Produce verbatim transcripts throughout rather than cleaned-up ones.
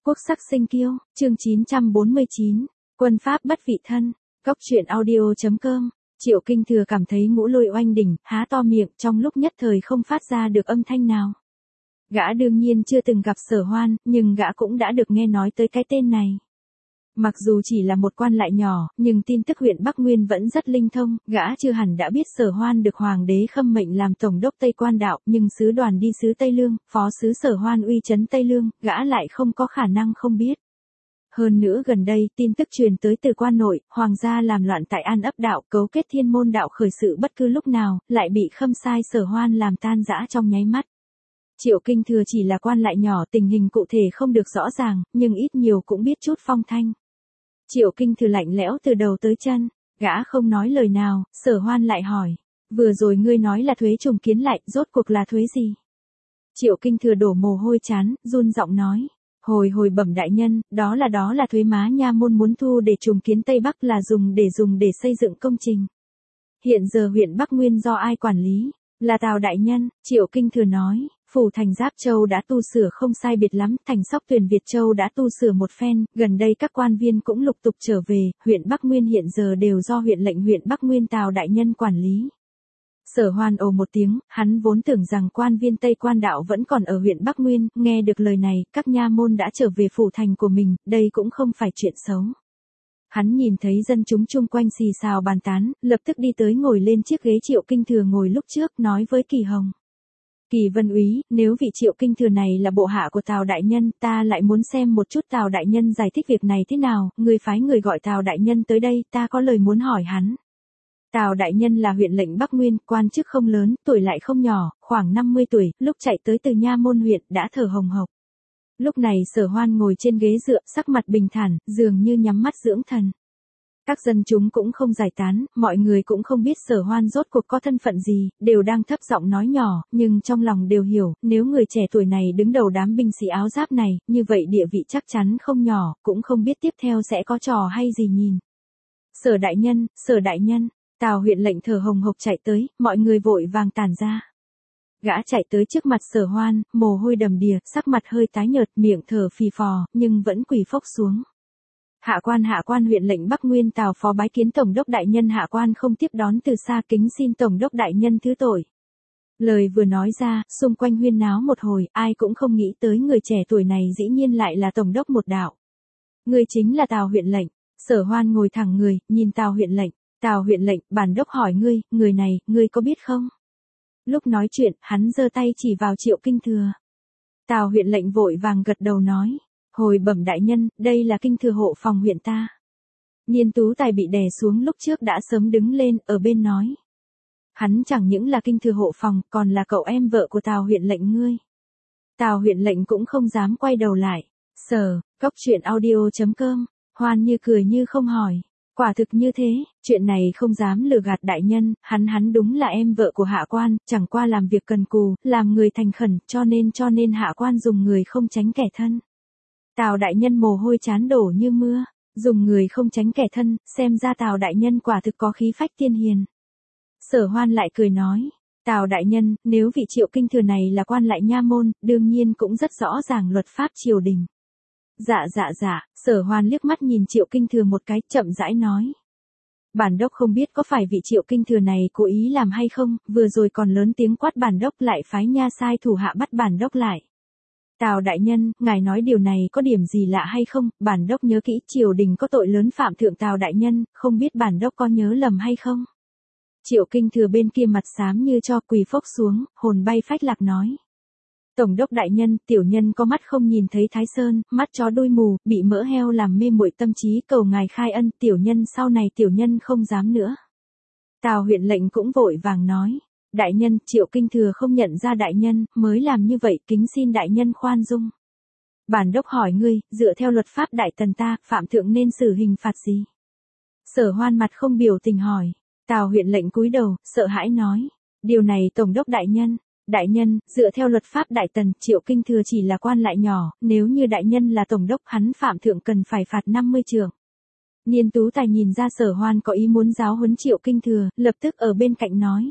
Quốc sắc sinh kiêu, chương chín trăm bốn mươi chín, quân pháp bất vị thân, Cốc truyện audio.com. Triệu Kinh Thừa cảm thấy ngũ lôi oanh đỉnh, há to miệng, trong lúc nhất thời không phát ra được âm thanh nào. Gã đương nhiên chưa từng gặp Sở Hoan, nhưng gã cũng đã được nghe nói tới cái tên này. Mặc dù chỉ là một quan lại nhỏ, nhưng tin tức huyện Bắc Nguyên vẫn rất linh thông, gã chưa hẳn đã biết Sở Hoan được Hoàng đế khâm mệnh làm Tổng đốc Tây Quan đạo, nhưng sứ đoàn đi sứ Tây Lương, phó sứ Sở Hoan uy chấn Tây Lương, gã lại không có khả năng không biết. Hơn nữa gần đây, tin tức truyền tới từ quan nội, Hoàng gia làm loạn tại An Ấp đạo, cấu kết Thiên Môn đạo khởi sự bất cứ lúc nào, lại bị khâm sai Sở Hoan làm tan rã trong nháy mắt. Triệu Kinh Thừa chỉ là quan lại nhỏ, tình hình cụ thể không được rõ ràng, nhưng ít nhiều cũng biết chút phong thanh. Triệu Kinh Thừa lạnh lẽo từ đầu tới chân, gã không nói lời nào, Sở Hoan lại hỏi, vừa rồi ngươi nói là thuế trùng kiến lại, rốt cuộc là thuế gì? Triệu Kinh Thừa đổ mồ hôi chán, run giọng nói, hồi hồi bẩm đại nhân, đó là đó là thuế má nha môn muốn thu để trùng kiến Tây Bắc, là dùng để dùng để xây dựng công trình. Hiện giờ huyện Bắc Nguyên do ai quản lý? Là Tào đại nhân. Triệu Kinh Thừa nói, phủ thành Giáp Châu đã tu sửa không sai biệt lắm, thành Sóc Tuyền Việt Châu đã tu sửa một phen, gần đây các quan viên cũng lục tục trở về, huyện Bắc Nguyên hiện giờ đều do huyện lệnh huyện Bắc Nguyên Tào đại nhân quản lý. Sở Hoan ồ một tiếng, hắn vốn tưởng rằng quan viên Tây Quan đạo vẫn còn ở huyện Bắc Nguyên, nghe được lời này, các nha môn đã trở về phủ thành của mình, đây cũng không phải chuyện xấu. Hắn nhìn thấy dân chúng chung quanh xì xào bàn tán, lập tức đi tới ngồi lên chiếc ghế Triệu Kinh Thừa ngồi lúc trước, nói với Kỳ Hồng. Kỳ Vân úy, nếu vị Triệu Kinh Thừa này là bộ hạ của Tào đại nhân, ta lại muốn xem một chút Tào đại nhân giải thích việc này thế nào, người phái người gọi Tào đại nhân tới đây, ta có lời muốn hỏi hắn. Tào đại nhân là huyện lệnh Bắc Nguyên, quan chức không lớn, tuổi lại không nhỏ, khoảng năm mươi tuổi, lúc chạy tới từ nha môn huyện, đã thở hồng hộc. Lúc này Sở Hoan ngồi trên ghế dựa, sắc mặt bình thản, dường như nhắm mắt dưỡng thần. Các dân chúng cũng không giải tán, mọi người cũng không biết Sở Hoan rốt cuộc có thân phận gì, đều đang thấp giọng nói nhỏ, nhưng trong lòng đều hiểu, nếu người trẻ tuổi này đứng đầu đám binh sĩ áo giáp này, như vậy địa vị chắc chắn không nhỏ, cũng không biết tiếp theo sẽ có trò hay gì nhìn. Sở đại nhân, Sở đại nhân, Tào huyện lệnh thở hồng hộc chạy tới, mọi người vội vàng tản ra. Gã chạy tới trước mặt Sở Hoan, mồ hôi đầm đìa, sắc mặt hơi tái nhợt, miệng thở phì phò, nhưng vẫn quỳ phốc xuống. Hạ quan hạ quan huyện lệnh Bắc Nguyên Tào phó bái kiến Tổng đốc đại nhân, hạ quan không tiếp đón từ xa, kính xin Tổng đốc đại nhân thứ tội. Lời vừa nói ra, xung quanh huyên náo một hồi, ai cũng không nghĩ tới người trẻ tuổi này dĩ nhiên lại là Tổng đốc một đạo. Người chính là Tào huyện lệnh. Sở Hoan ngồi thẳng người, nhìn Tào huyện lệnh. Tào huyện lệnh, bản đốc hỏi ngươi, người này, ngươi có biết không? Lúc nói chuyện, hắn giơ tay chỉ vào Triệu Kinh Thừa. Tào huyện lệnh vội vàng gật đầu nói, hồi bẩm đại nhân, đây là Kinh Thừa hộ phòng huyện ta. Niên Tú Tài bị đè xuống lúc trước đã sớm đứng lên, ở bên nói. Hắn chẳng những là Kinh Thừa hộ phòng, còn là cậu em vợ của Tào huyện lệnh ngươi. Tào huyện lệnh cũng không dám quay đầu lại. Sở, Cốc truyện audio.com, Hoan như cười như không hỏi. Quả thực như thế, chuyện này không dám lừa gạt đại nhân, hắn hắn đúng là em vợ của hạ quan, chẳng qua làm việc cần cù, làm người thành khẩn, cho nên cho nên hạ quan dùng người không tránh kẻ thân. Tào đại nhân mồ hôi chán đổ như mưa, dùng người không tránh kẻ thân, xem ra Tào đại nhân quả thực có khí phách tiên hiền. Sở Hoan lại cười nói, Tào đại nhân, nếu vị Triệu Kinh Thừa này là quan lại nha môn, đương nhiên cũng rất rõ ràng luật pháp triều đình. Dạ dạ dạ, Sở Hoan liếc mắt nhìn Triệu Kinh Thừa một cái, chậm rãi nói. Bản đốc không biết có phải vị Triệu Kinh Thừa này cố ý làm hay không, vừa rồi còn lớn tiếng quát bản đốc, lại phái nha sai thủ hạ bắt bản đốc lại. Tào đại nhân, ngài nói điều này có điểm gì lạ hay không, bản đốc nhớ kỹ triều đình có tội lớn phạm thượng Tào đại nhân, không biết bản đốc có nhớ lầm hay không. Triệu Kinh Thừa bên kia mặt xám như cho, quỳ phốc xuống, hồn bay phách lạc nói. Tổng đốc đại nhân, tiểu nhân có mắt không nhìn thấy Thái Sơn, mắt chó đuôi mù, bị mỡ heo làm mê muội tâm trí, cầu ngài khai ân, tiểu nhân sau này tiểu nhân không dám nữa. Tào huyện lệnh cũng vội vàng nói, đại nhân, Triệu Kinh Thừa không nhận ra đại nhân, mới làm như vậy, kính xin đại nhân khoan dung. Bản đốc hỏi ngươi, dựa theo luật pháp đại tần ta, phạm thượng nên xử hình phạt gì? Sở Hoan mặt không biểu tình hỏi. Tào huyện lệnh cúi đầu, sợ hãi nói, điều này Tổng đốc đại nhân. Đại nhân, dựa theo luật pháp đại tần, Triệu Kinh Thừa chỉ là quan lại nhỏ, nếu như đại nhân là tổng đốc, hắn phạm thượng cần phải phạt năm mươi trượng. Niên Tú Tài nhìn ra Sở Hoan có ý muốn giáo huấn Triệu Kinh Thừa, lập tức ở bên cạnh nói.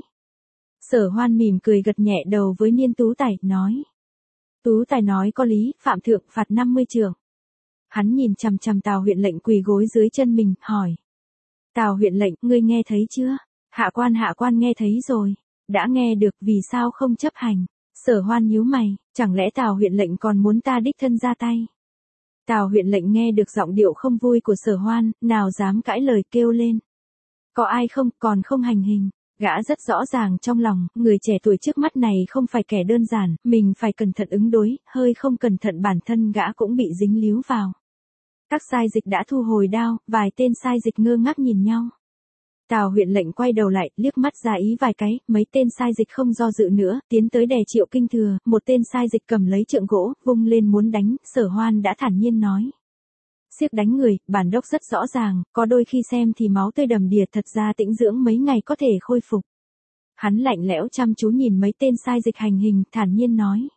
Sở Hoan mỉm cười gật nhẹ đầu với Niên Tú Tài, nói. Tú Tài nói có lý, phạm thượng phạt năm mươi trượng. Hắn nhìn chằm chằm Tào huyện lệnh quỳ gối dưới chân mình, hỏi. Tào huyện lệnh, ngươi nghe thấy chưa? Hạ quan hạ quan nghe thấy rồi. Đã nghe được, vì sao không chấp hành? Sở Hoan nhíu mày, chẳng lẽ Tào huyện lệnh còn muốn ta đích thân ra tay? Tào huyện lệnh nghe được giọng điệu không vui của Sở Hoan, nào dám cãi lời, kêu lên. Có ai không, còn không hành hình. Gã rất rõ ràng trong lòng, người trẻ tuổi trước mắt này không phải kẻ đơn giản, mình phải cẩn thận ứng đối, hơi không cẩn thận bản thân gã cũng bị dính líu vào. Các sai dịch đã thu hồi đao, vài tên sai dịch ngơ ngác nhìn nhau. Tào huyện lệnh quay đầu lại, liếc mắt ra ý vài cái, mấy tên sai dịch không do dự nữa, tiến tới đè Triệu Kinh Thừa, một tên sai dịch cầm lấy trượng gỗ, vung lên muốn đánh, Sở Hoan đã thản nhiên nói. Siếc đánh người, bản đốc rất rõ ràng, có đôi khi xem thì máu tươi đầm đìa, thật ra tĩnh dưỡng mấy ngày có thể khôi phục. Hắn lạnh lẽo chăm chú nhìn mấy tên sai dịch hành hình, thản nhiên nói.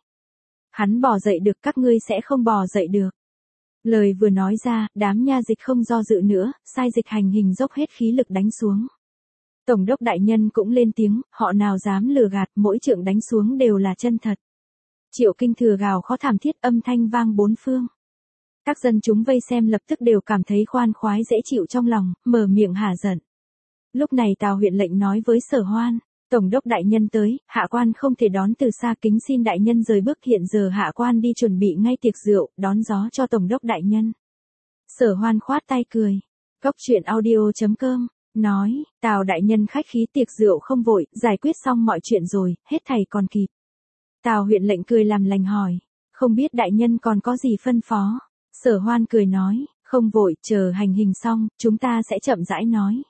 Hắn bò dậy được, các ngươi sẽ không bò dậy được. Lời vừa nói ra, đám nha dịch không do dự nữa, sai dịch hành hình dốc hết khí lực đánh xuống. Tổng đốc đại nhân cũng lên tiếng, họ nào dám lừa gạt, mỗi trượng đánh xuống đều là chân thật. Triệu Kinh Thừa gào khó thảm thiết, âm thanh vang bốn phương. Các dân chúng vây xem lập tức đều cảm thấy khoan khoái dễ chịu trong lòng, mở miệng hả giận. Lúc này Tào huyện lệnh nói với Sở Hoan, Tổng đốc đại nhân tới, hạ quan không thể đón từ xa, kính xin đại nhân rời bước, hiện giờ hạ quan đi chuẩn bị ngay tiệc rượu, đón gió cho Tổng đốc đại nhân. Sở Hoan khoát tay cười. Cốc truyện audio chấm com, nói, Tào đại nhân khách khí, tiệc rượu không vội, giải quyết xong mọi chuyện rồi, hết thảy còn kịp. Tào huyện lệnh cười làm lành hỏi, không biết đại nhân còn có gì phân phó. Sở Hoan cười nói, không vội, chờ hành hình xong, chúng ta sẽ chậm rãi nói.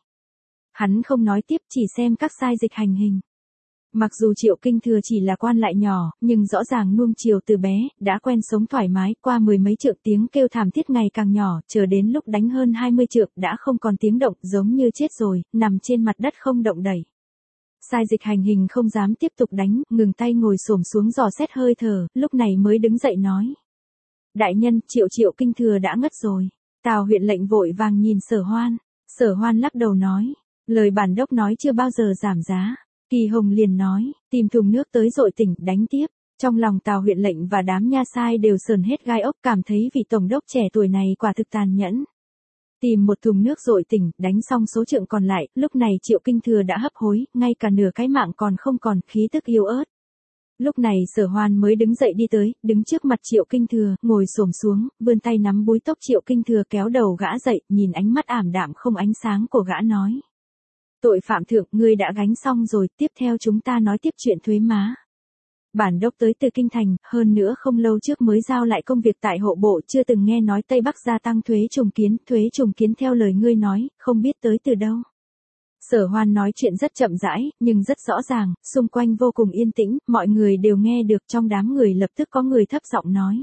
Hắn không nói tiếp, chỉ xem các sai dịch hành hình. Mặc dù Triệu Kinh Thừa chỉ là quan lại nhỏ, nhưng rõ ràng nuông chiều từ bé, đã quen sống thoải mái, qua mười mấy trượng tiếng kêu thảm thiết ngày càng nhỏ, chờ đến lúc đánh hơn hai mươi trượng đã không còn tiếng động, giống như chết rồi, nằm trên mặt đất không động đẩy. Sai dịch hành hình không dám tiếp tục đánh, ngừng tay ngồi xổm xuống dò xét hơi thở, lúc này mới đứng dậy nói. Đại nhân, Triệu Triệu Kinh Thừa đã ngất rồi. Tào huyện lệnh vội vàng nhìn Sở Hoan. Sở Hoan lắc đầu nói. Lời bản đốc nói chưa bao giờ giảm giá. Kỳ Hồng liền nói, tìm thùng nước tới dội tỉnh, đánh tiếp. Trong lòng Tào huyện lệnh và đám nha sai đều sờn hết gai ốc, cảm thấy vị tổng đốc trẻ tuổi này quả thực tàn nhẫn. Tìm một thùng nước dội tỉnh, đánh xong số trượng còn lại, lúc này Triệu Kinh Thừa đã hấp hối, ngay cả nửa cái mạng còn không còn, khí tức yếu ớt. Lúc này Sở Hoan mới đứng dậy đi tới, đứng trước mặt Triệu Kinh Thừa, ngồi xổm xuống, vươn tay nắm búi tóc Triệu Kinh Thừa, kéo đầu gã dậy, nhìn ánh mắt ảm đạm không ánh sáng của gã nói. Tội phạm thượng, ngươi đã gánh xong rồi, tiếp theo chúng ta nói tiếp chuyện thuế má. Bản đốc tới từ Kinh Thành, hơn nữa không lâu trước mới giao lại công việc tại hộ bộ, chưa từng nghe nói Tây Bắc gia tăng thuế trùng kiến, thuế trùng kiến theo lời ngươi nói, không biết tới từ đâu. Sở Hoan nói chuyện rất chậm rãi, nhưng rất rõ ràng, xung quanh vô cùng yên tĩnh, mọi người đều nghe được, trong đám người lập tức có người thấp giọng nói.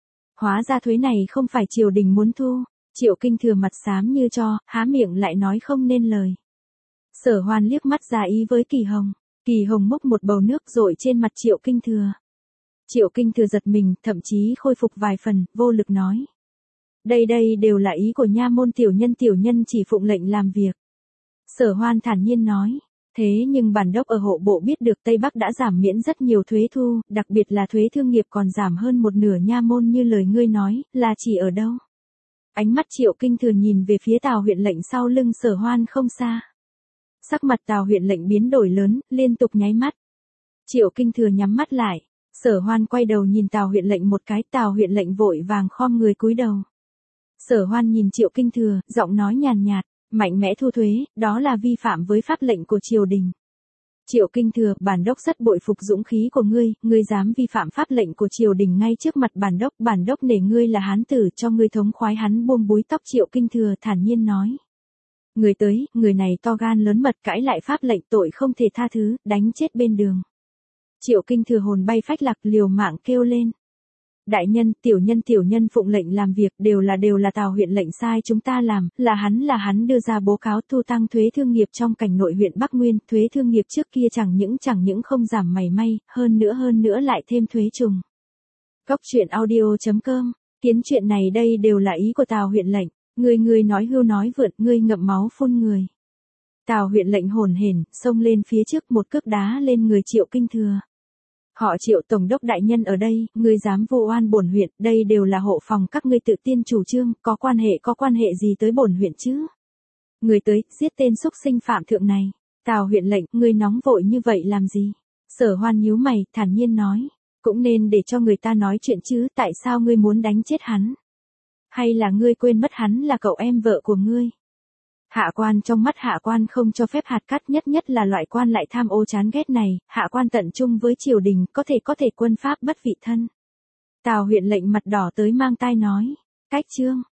Hóa ra thuế này không phải triều đình muốn thu. Triệu Kinh Thừa mặt xám như tro, há miệng lại nói không nên lời. Sở Hoan liếc mắt ra ý với Kỳ Hồng. Kỳ Hồng múc một bầu nước dội trên mặt Triệu Kinh Thừa. Triệu Kinh Thừa giật mình, thậm chí khôi phục vài phần, vô lực nói. Đây đây đều là ý của nha môn tiểu nhân, tiểu nhân chỉ phụng lệnh làm việc. Sở Hoan thản nhiên nói, thế nhưng bản đốc ở hộ bộ biết được Tây Bắc đã giảm miễn rất nhiều thuế thu, đặc biệt là thuế thương nghiệp còn giảm hơn một nửa, nha môn như lời ngươi nói, là chỉ ở đâu? Ánh mắt Triệu Kinh Thừa nhìn về phía Tào huyện lệnh sau lưng Sở Hoan không xa. Sắc mặt Tào huyện lệnh biến đổi lớn, liên tục nháy mắt. Triệu Kinh Thừa nhắm mắt lại, Sở Hoan quay đầu nhìn Tào huyện lệnh một cái, Tào huyện lệnh vội vàng khom người cúi đầu. Sở Hoan nhìn Triệu Kinh Thừa, giọng nói nhàn nhạt, mạnh mẽ thu thuế, đó là vi phạm với pháp lệnh của triều đình. Triệu Kinh Thừa, bản đốc rất bội phục dũng khí của ngươi, ngươi dám vi phạm pháp lệnh của triều đình ngay trước mặt bản đốc, bản đốc nể ngươi là hán tử, cho ngươi thống khoái. Hắn buông búi tóc Triệu Kinh Thừa thản nhiên nói. Người tới, người này to gan lớn mật cãi lại pháp lệnh, tội không thể tha thứ, đánh chết bên đường. Triệu Kinh Thừa hồn bay phách lạc, liều mạng kêu lên. Đại nhân, tiểu nhân tiểu nhân phụng lệnh làm việc, đều là đều là Tào huyện lệnh sai chúng ta làm, là hắn là hắn đưa ra báo cáo thu tăng thuế thương nghiệp trong cảnh nội huyện Bắc Nguyên, thuế thương nghiệp trước kia chẳng những chẳng những không giảm mảy may, hơn nữa hơn nữa lại thêm thuế trùng. Cốc truyện audio chấm com, kiến chuyện này đây đều là ý của Tào huyện lệnh, người người nói hưu nói vượt, ngươi ngậm máu phun người. Tào huyện lệnh hồn hển, xông lên phía trước một cước đá lên người Triệu Kinh Thừa. Họ Triệu tổng đốc đại nhân ở đây, ngươi dám vu oan bổn huyện, đây đều là hộ phòng các ngươi tự tiên chủ trương, có quan hệ có quan hệ gì tới bổn huyện chứ? Ngươi tới, giết tên xúc sinh phạm thượng này. Tào huyện lệnh, ngươi nóng vội như vậy làm gì? Sở Hoan nhíu mày, thản nhiên nói. Cũng nên để cho người ta nói chuyện chứ, tại sao ngươi muốn đánh chết hắn? Hay là ngươi quên mất hắn là cậu em vợ của ngươi? Hạ quan trong mắt hạ quan không cho phép hạt cát, nhất nhất là loại quan lại tham ô chán ghét này, hạ quan tận trung với triều đình, có thể có thể quân pháp bất vị thân. Tào huyện lệnh mặt đỏ tới mang tai nói. Cách chương.